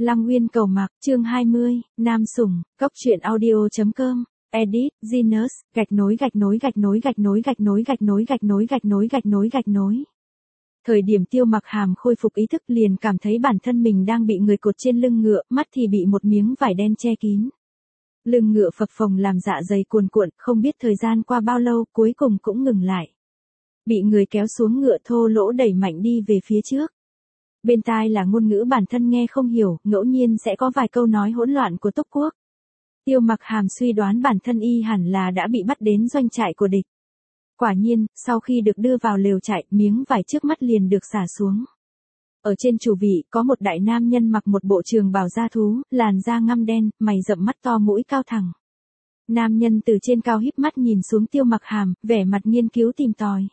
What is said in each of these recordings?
Lăng Uyên cầu mặc, chương 20, Nam Sủng, Cốc truyện audio.com, edit, Genius, gạch nối. Thời điểm Tiêu Mặc Hàm khôi phục ý thức liền cảm thấy bản thân mình đang bị người cột trên lưng ngựa, mắt thì bị một miếng vải đen che kín. Lưng ngựa phập phồng làm dạ dày cuồn cuộn, không biết thời gian qua bao lâu cuối cùng cũng ngừng lại. Bị người kéo xuống ngựa thô lỗ đẩy mạnh đi về phía trước. Bên tai là ngôn ngữ bản thân nghe không hiểu, ngẫu nhiên sẽ có vài câu nói hỗn loạn của Tốc Quốc. Tiêu Mặc Hàm suy đoán bản thân y hẳn là đã bị bắt đến doanh trại của địch. Quả nhiên, sau khi được đưa vào lều trại, miếng vải trước mắt liền được xả xuống. Ở trên chủ vị, có một đại nam nhân mặc một bộ trường bào da thú, làn da ngăm đen, mày rậm mắt to mũi cao thẳng. Nam nhân từ trên cao híp mắt nhìn xuống Tiêu Mặc Hàm, vẻ mặt nghiên cứu tìm tòi.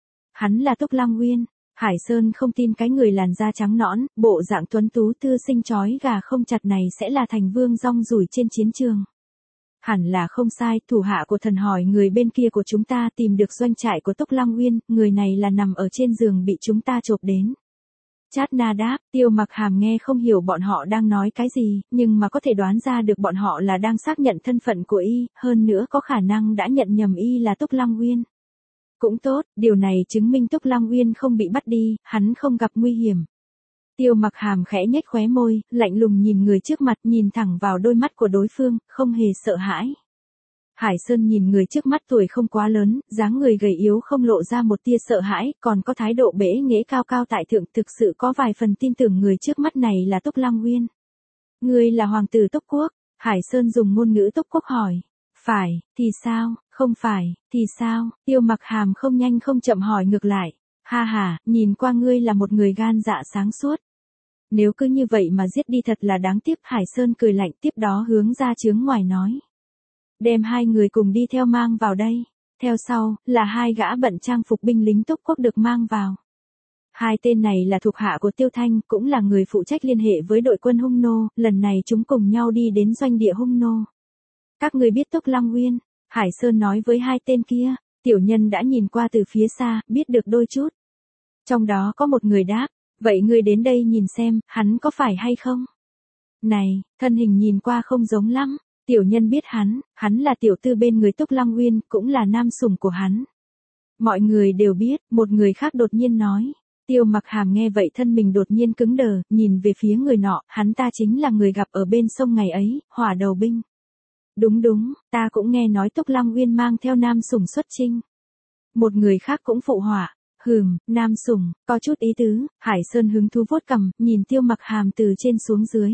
Hắn là Túc Lăng Uyên. Hải Sơn không tin cái người làn da trắng nõn, bộ dạng tuấn tú thư sinh chói gà không chặt này sẽ là thành vương rong ruổi trên chiến trường. Hẳn là không sai, thủ hạ của thần hỏi người bên kia của chúng ta tìm được doanh trại của Túc Lăng Uyên, người này là nằm ở trên giường bị chúng ta chộp đến. Chát Na đáp, Tiêu Mặc Hàm nghe không hiểu bọn họ đang nói cái gì, nhưng mà có thể đoán ra được bọn họ là đang xác nhận thân phận của y, hơn nữa có khả năng đã nhận nhầm y là Túc Lăng Uyên. Cũng tốt, điều này chứng minh Túc Lăng Uyên không bị bắt đi, hắn không gặp nguy hiểm. Tiêu Mặc Hàm khẽ nhếch khóe môi, lạnh lùng nhìn người trước mặt, nhìn thẳng vào đôi mắt của đối phương, không hề sợ hãi. Hải Sơn nhìn người trước mắt tuổi không quá lớn, dáng người gầy yếu không lộ ra một tia sợ hãi, còn có thái độ bẽ nghễ cao cao tại thượng, thực sự có vài phần tin tưởng người trước mắt này là Túc Lăng Uyên. Ngươi là hoàng tử Túc Quốc? Hải Sơn dùng ngôn ngữ Túc Quốc hỏi. Phải, thì sao, không phải, thì sao? Tiêu Mặc Hàm không nhanh không chậm hỏi ngược lại. Ha ha, nhìn qua ngươi là một người gan dạ sáng suốt. Nếu cứ như vậy mà giết đi thật là đáng tiếc. Hải Sơn cười lạnh, tiếp đó hướng ra chướng ngoài nói. Đem hai người cùng đi theo mang vào đây. Theo sau, là hai gã bận trang phục binh lính Túc Quốc được mang vào. Hai tên này là thuộc hạ của Tiêu Thanh, cũng là người phụ trách liên hệ với đội quân Hung Nô, lần này chúng cùng nhau đi đến doanh địa Hung Nô. Các người biết Túc Lăng Uyên? Hải Sơn nói với hai tên kia. Tiểu nhân đã nhìn qua từ phía xa, biết được đôi chút. Trong đó có một người đáp, vậy ngươi đến đây nhìn xem, hắn có phải hay không? Này, thân hình nhìn qua không giống lắm. Tiểu nhân biết hắn là tiểu tư bên người Túc Lăng Uyên, cũng là nam sủng của hắn. Mọi người đều biết, một người khác đột nhiên nói. Tiêu Mặc Hàm nghe vậy thân mình đột nhiên cứng đờ, nhìn về phía người nọ, hắn ta chính là người gặp ở bên sông ngày ấy, Hỏa Đầu binh. Đúng, ta cũng nghe nói Túc Lăng Uyên mang theo nam sủng xuất chinh. Một người khác cũng phụ họa, nam sủng, có chút ý tứ. Hải Sơn hứng thú vuốt cằm, nhìn Tiêu Mặc Hàm từ trên xuống dưới.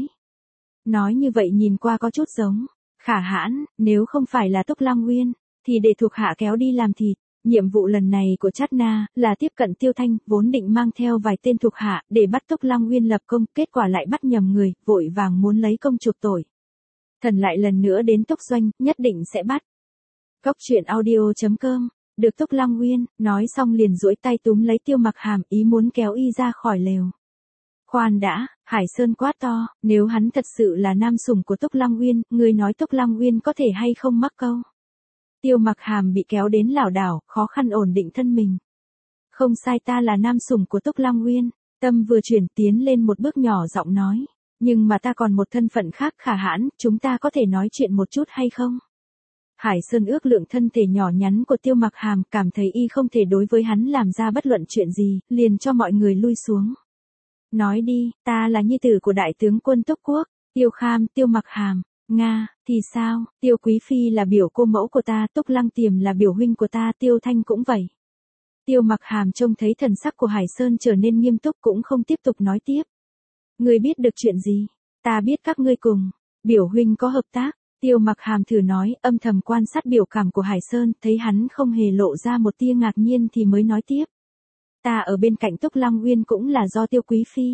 Nói như vậy nhìn qua có chút giống. Khả hãn, nếu không phải là Túc Lăng Uyên, thì để thuộc hạ kéo đi làm thịt. Nhiệm vụ lần này của Chát Na là tiếp cận Tiêu Thanh, vốn định mang theo vài tên thuộc hạ để bắt Túc Lăng Uyên lập công, kết quả lại bắt nhầm người, vội vàng muốn lấy công chuộc tội. Thần lại lần nữa đến Túc Doanh, nhất định sẽ bắt. Cốc truyện audio.com, được Túc Lăng Uyên, nói xong liền duỗi tay túm lấy Tiêu Mặc Hàm, ý muốn kéo y ra khỏi lều. Khoan đã, Hải Sơn quát to, nếu hắn thật sự là nam sủng của Túc Lăng Uyên, ngươi nói Túc Lăng Uyên có thể hay không mắc câu? Tiêu Mặc Hàm bị kéo đến lảo đảo, khó khăn ổn định thân mình. Không sai, ta là nam sủng của Túc Lăng Uyên. Tâm vừa chuyển tiến lên một bước nhỏ giọng nói. Nhưng mà ta còn một thân phận khác. Khả hãn, chúng ta có thể nói chuyện một chút hay không? Hải Sơn ước lượng thân thể nhỏ nhắn của Tiêu Mặc Hàm, cảm thấy y không thể đối với hắn làm ra bất luận chuyện gì, liền cho mọi người lui xuống. Nói đi, ta là nhi tử của đại tướng quân Túc Quốc, Tiêu Kham. Tiêu Mặc Hàm, Nga, thì sao? Tiêu Quý Phi là biểu cô mẫu của ta, Túc Lăng Tiềm là biểu huynh của ta, Tiêu Thanh cũng vậy. Tiêu Mặc Hàm trông thấy thần sắc của Hải Sơn trở nên nghiêm túc cũng không tiếp tục nói tiếp. Ngươi biết được chuyện gì? Ta biết các ngươi cùng biểu huynh có hợp tác. Tiêu Mặc Hàm thử nói, âm thầm quan sát biểu cảm của Hải Sơn, thấy hắn không hề lộ ra một tia ngạc nhiên thì mới nói tiếp. Ta ở bên cạnh Túc Lăng Uyên cũng là do Tiêu Quý Phi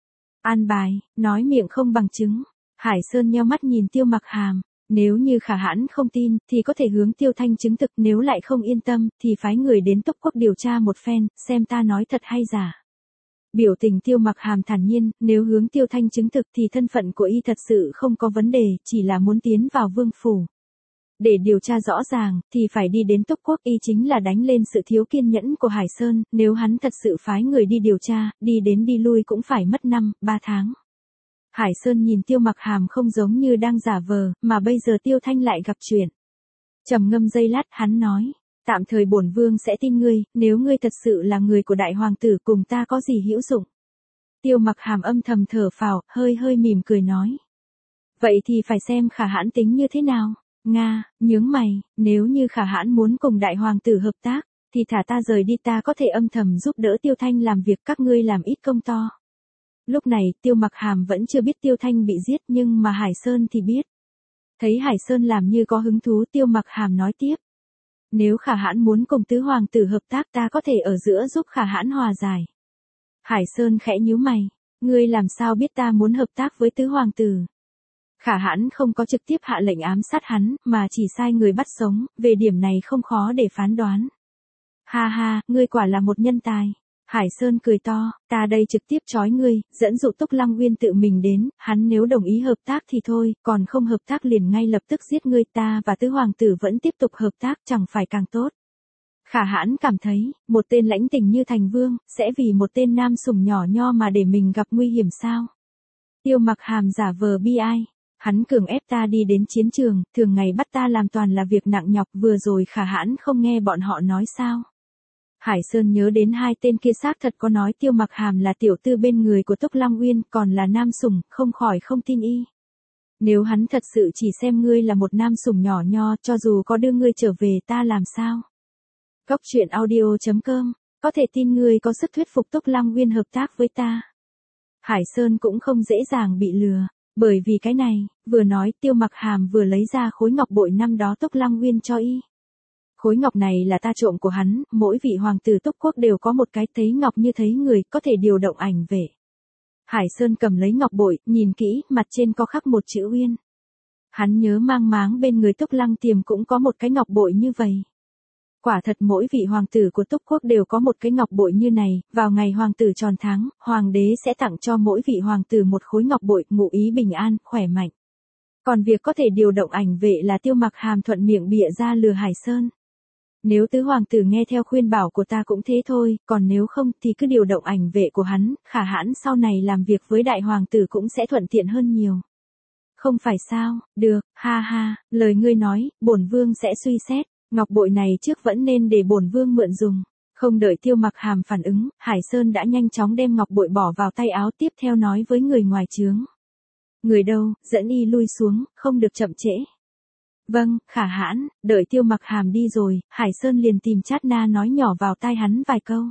an bài, nói miệng không bằng chứng. Hải Sơn nheo mắt nhìn Tiêu Mặc Hàm, nếu như khả hãn không tin, thì có thể hướng Tiêu Thanh chứng thực, nếu lại không yên tâm, thì phái người đến Túc Quốc điều tra một phen, xem ta nói thật hay giả. Biểu tình Tiêu Mặc Hàm thản nhiên, nếu hướng Tiêu Thanh chứng thực thì thân phận của y thật sự không có vấn đề, chỉ là muốn tiến vào vương phủ. Để điều tra rõ ràng, thì phải đi đến Túc Quốc, y chính là đánh lên sự thiếu kiên nhẫn của Hải Sơn, nếu hắn thật sự phái người đi điều tra, đi đến đi lui cũng phải mất 5-3 tháng. Hải Sơn nhìn Tiêu Mặc Hàm không giống như đang giả vờ, mà bây giờ Tiêu Thanh lại gặp chuyện. Trầm ngâm giây lát, hắn nói, tạm thời bổn vương sẽ tin ngươi, nếu ngươi thật sự là người của đại hoàng tử cùng ta có gì hữu dụng. Tiêu Mặc Hàm âm thầm thở phào, hơi hơi mỉm cười nói. Vậy thì phải xem Khả Hãn tính như thế nào. Nga, nhướng mày, nếu như Khả Hãn muốn cùng đại hoàng tử hợp tác, thì thả ta rời đi, ta có thể âm thầm giúp đỡ Tiêu Thanh làm việc, các ngươi làm ít công to. Lúc này, Tiêu Mặc Hàm vẫn chưa biết Tiêu Thanh bị giết, nhưng mà Hải Sơn thì biết. Thấy Hải Sơn làm như có hứng thú, Tiêu Mặc Hàm nói tiếp. Nếu Khả Hãn muốn cùng tứ hoàng tử hợp tác, ta có thể ở giữa giúp Khả Hãn hòa giải. Hải Sơn khẽ nhíu mày, ngươi làm sao biết ta muốn hợp tác với tứ hoàng tử? Khả Hãn không có trực tiếp hạ lệnh ám sát hắn, mà chỉ sai người bắt sống, về điểm này không khó để phán đoán. Ha ha, ngươi quả là một nhân tài. Hải Sơn cười to, ta đây trực tiếp trói ngươi, dẫn dụ Túc Lăng Uyên tự mình đến, hắn nếu đồng ý hợp tác thì thôi, còn không hợp tác liền ngay lập tức giết ngươi, ta và tứ hoàng tử vẫn tiếp tục hợp tác, chẳng phải càng tốt. Khả Hãn cảm thấy, một tên lãnh tình như Thành Vương, sẽ vì một tên nam sủng nhỏ nho mà để mình gặp nguy hiểm sao? Tiêu Mặc Hàm giả vờ bi ai. Hắn cường ép ta đi đến chiến trường, thường ngày bắt ta làm toàn là việc nặng nhọc, vừa rồi Khả Hãn không nghe bọn họ nói sao? Hải Sơn nhớ đến hai tên kia xác thật có nói Tiêu Mặc Hàm là tiểu tư bên người của Túc Lăng Uyên, còn là nam sủng, không khỏi không tin y. Nếu hắn thật sự chỉ xem ngươi là một nam sủng nhỏ nho, cho dù có đưa ngươi trở về ta làm sao? Cốc truyện audio.com, có thể tin ngươi có sức thuyết phục Túc Lăng Uyên hợp tác với ta. Hải Sơn cũng không dễ dàng bị lừa, bởi vì cái này, vừa nói Tiêu Mặc Hàm vừa lấy ra khối ngọc bội năm đó Túc Lăng Uyên cho y. Khối ngọc này là ta trộm của hắn, mỗi vị hoàng tử Túc Quốc đều có một cái, thấy ngọc như thấy người, có thể điều động ảnh vệ. Hải Sơn cầm lấy ngọc bội, nhìn kỹ, mặt trên có khắc một chữ Uyên. Hắn nhớ mang máng bên người Túc Lăng Tiềm cũng có một cái ngọc bội như vậy. Quả thật mỗi vị hoàng tử của Túc Quốc đều có một cái ngọc bội như này, vào ngày hoàng tử tròn tháng, hoàng đế sẽ tặng cho mỗi vị hoàng tử một khối ngọc bội, ngụ ý bình an, khỏe mạnh. Còn việc có thể điều động ảnh vệ là Tiêu Mặc Hàm thuận miệng bịa ra lừa Hải Sơn. Nếu tứ hoàng tử nghe theo khuyên bảo của ta cũng thế thôi, còn nếu không thì cứ điều động ảnh vệ của hắn, Khả Hãn sau này làm việc với đại hoàng tử cũng sẽ thuận tiện hơn nhiều. Không phải sao, được, ha ha, lời ngươi nói, bổn vương sẽ suy xét, ngọc bội này trước vẫn nên để bổn vương mượn dùng. Không đợi Tiêu Mặc Hàm phản ứng, Hải Sơn đã nhanh chóng đem ngọc bội bỏ vào tay áo, tiếp theo nói với người ngoài trướng. Người đâu, dẫn y lui xuống, không được chậm trễ. Vâng, Khả Hãn, đợi Tiêu Mặc Hàm đi rồi, Hải Sơn liền tìm Chát Na nói nhỏ vào tai hắn vài câu.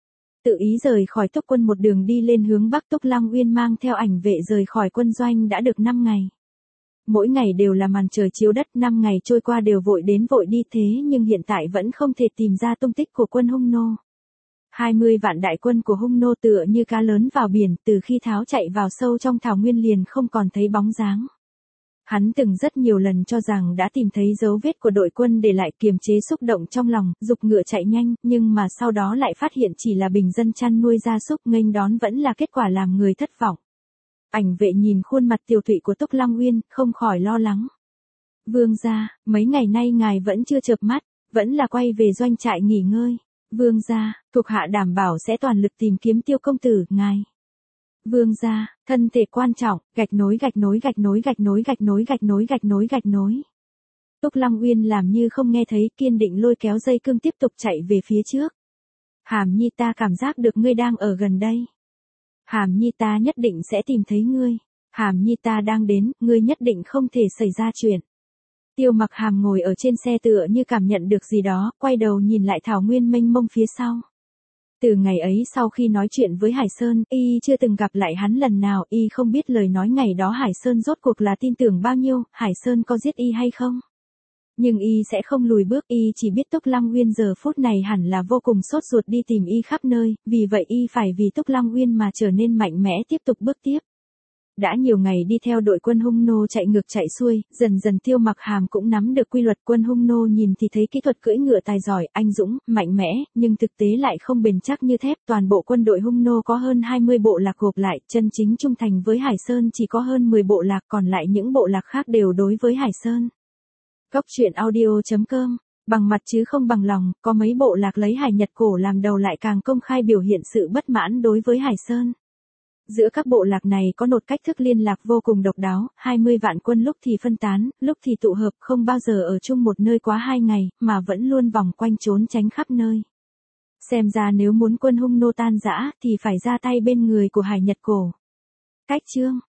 Tự ý rời khỏi Túc quân một đường đi lên hướng Bắc. Túc Lăng Uyên mang theo ảnh vệ rời khỏi quân doanh đã được 5 ngày. Mỗi ngày đều là màn trời chiếu đất, 5 ngày trôi qua đều vội đến vội đi, thế nhưng hiện tại vẫn không thể tìm ra tung tích của quân Hung Nô. 20 vạn đại quân của Hung Nô tựa như cá lớn vào biển, từ khi tháo chạy vào sâu trong thảo nguyên liền không còn thấy bóng dáng. Hắn từng rất nhiều lần cho rằng đã tìm thấy dấu vết của đội quân để lại, kiềm chế xúc động trong lòng, giục ngựa chạy nhanh, nhưng mà sau đó lại phát hiện chỉ là bình dân chăn nuôi gia súc, nghênh đón vẫn là kết quả làm người thất vọng. Ảnh vệ nhìn khuôn mặt tiều tụy của Túc Lăng Uyên, không khỏi lo lắng. Vương gia, mấy ngày nay ngài vẫn chưa chợp mắt, vẫn là quay về doanh trại nghỉ ngơi. Vương gia, thuộc hạ đảm bảo sẽ toàn lực tìm kiếm Tiêu công tử, ngài. Vương gia, thân thể quan trọng, gạch nối gạch nối gạch nối gạch nối gạch nối gạch nối gạch nối gạch nối. Túc Lăng Uyên làm như không nghe thấy, kiên định lôi kéo dây cương tiếp tục chạy về phía trước. Hàm Nhi, ta cảm giác được ngươi đang ở gần đây. Hàm Nhi, ta nhất định sẽ tìm thấy ngươi. Hàm Nhi, ta đang đến, ngươi nhất định không thể xảy ra chuyện. Tiêu Mặc Hàm ngồi ở trên xe tựa như cảm nhận được gì đó, quay đầu nhìn lại thảo nguyên mênh mông phía sau. Từ ngày ấy sau khi nói chuyện với Hải Sơn, y chưa từng gặp lại hắn lần nào, y không biết lời nói ngày đó Hải Sơn rốt cuộc là tin tưởng bao nhiêu, Hải Sơn có giết y hay không. Nhưng y sẽ không lùi bước, y chỉ biết Túc Lăng Uyên giờ phút này hẳn là vô cùng sốt ruột đi tìm y khắp nơi, vì vậy y phải vì Túc Lăng Uyên mà trở nên mạnh mẽ tiếp tục bước tiếp. Đã nhiều ngày đi theo đội quân Hung Nô chạy ngược chạy xuôi, dần dần Tiêu Mặc Hàm cũng nắm được quy luật. Quân Hung Nô nhìn thì thấy kỹ thuật cưỡi ngựa tài giỏi, anh dũng, mạnh mẽ, nhưng thực tế lại không bền chắc như thép. Toàn bộ quân đội Hung Nô có hơn 20 bộ lạc gộp lại, chân chính trung thành với Hải Sơn chỉ có hơn 10 bộ lạc, còn lại những bộ lạc khác đều đối với Hải Sơn. Cốc truyện audio.com, bằng mặt chứ không bằng lòng, có mấy bộ lạc lấy Hải Nhật Cổ làm đầu lại càng công khai biểu hiện sự bất mãn đối với Hải Sơn. Giữa các bộ lạc này có một cách thức liên lạc vô cùng độc đáo, 20 vạn quân lúc thì phân tán, lúc thì tụ hợp, không bao giờ ở chung một nơi quá 2 ngày, mà vẫn luôn vòng quanh trốn tránh khắp nơi. Xem ra nếu muốn quân Hung nô tan rã, thì phải ra tay bên người của Hải Nhật Cổ. Cách chương